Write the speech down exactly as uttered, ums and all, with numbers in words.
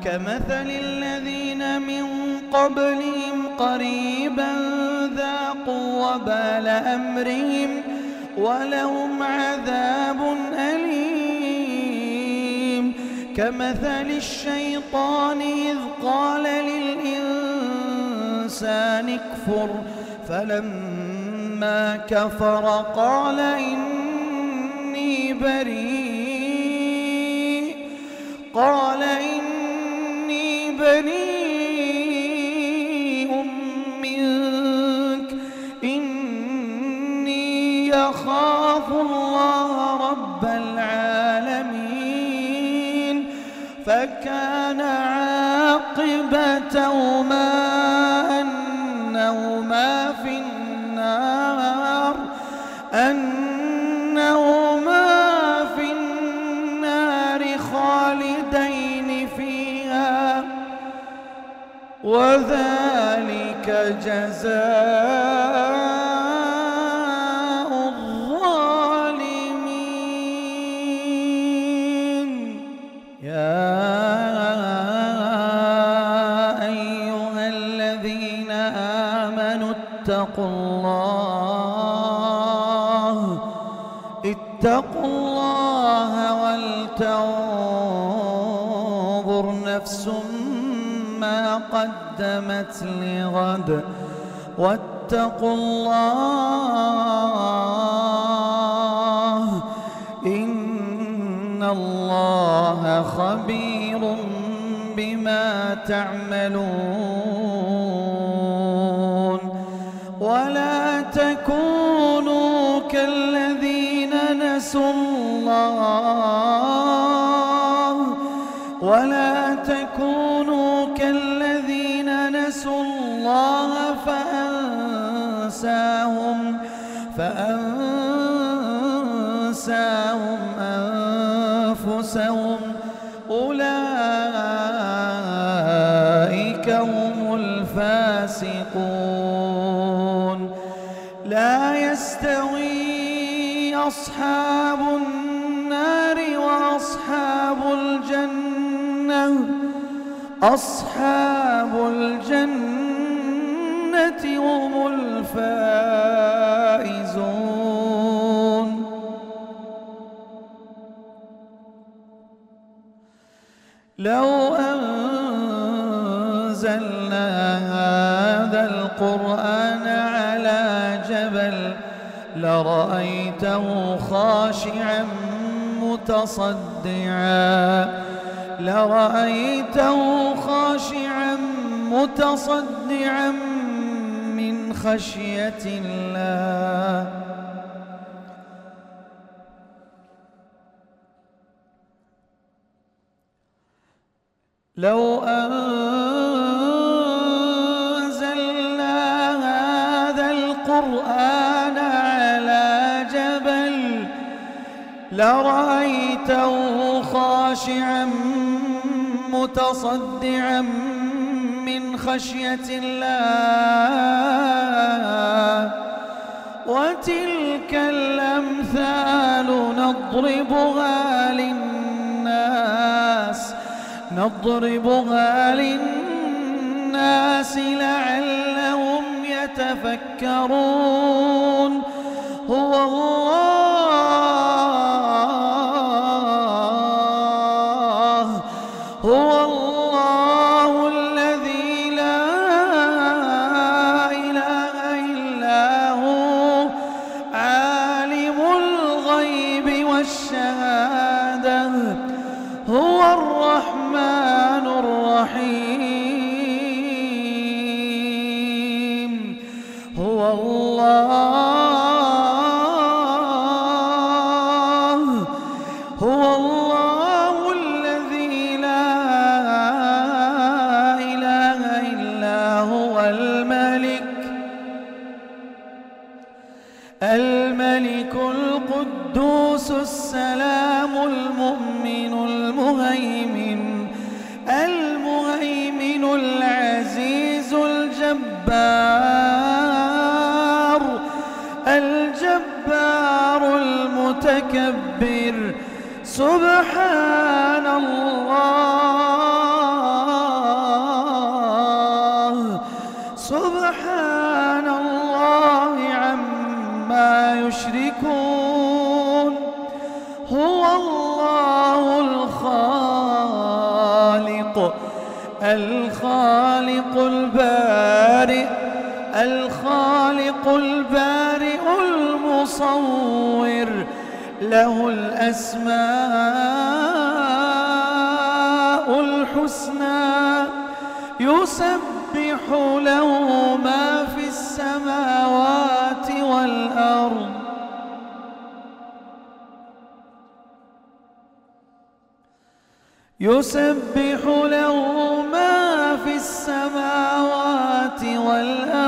كمثل الذين من قبلهم قريبا ذاقوا وبال أمرهم ولهم عذاب أليم. كمثل الشيطان إذ قال للإنسان اكفر فلما كفر قال إني بريء قال إني بريء منك إني يخاف الله رب العالمين. فكان عاقبتهما أنهما في النار أنهما في النار خالدين فيها وذلك جزاء الظالمين. يا أيها الذين آمنوا اتقوا الله اتقوا الله ولتنظر نفس ما قدمت لغد واتقوا الله إن الله خبير بما تعملون. ولا تكونوا كالذين نسوا الله ولا تكونوا كالذين نسوا الله فأنساهم فأنساهم أنفسهم أولئك هم الفاسقون. لا يستوي أصحاب النار وأصحاب الجنة أصحاب الجنة هم الفائزون. لو أنزلنا هذا القرآن على جبل لرأيته خاشعا متصدعا لرأيته خاشعا متصدعا من خشية الله. لو أنزلنا هذا القرآن على جبل لرأيته خاشعا متصدعا من خشية الله. وتلك الأمثال نضربها للناس نضربها للناس لعلهم يتفكرون. هو الله هو الله الذي لا إله إلا هو عالم الغيب والشهادة هو الرحمن الرحيم. هو الله هو الله الذي لا سبحان الله عما يشركون. هو الله الخالق الخالق البارئ الخالق البارئ المصور، له الأسماء الحسنى، يسبح له ما في السماوات والأرض يسبح له ما في السماوات والأرض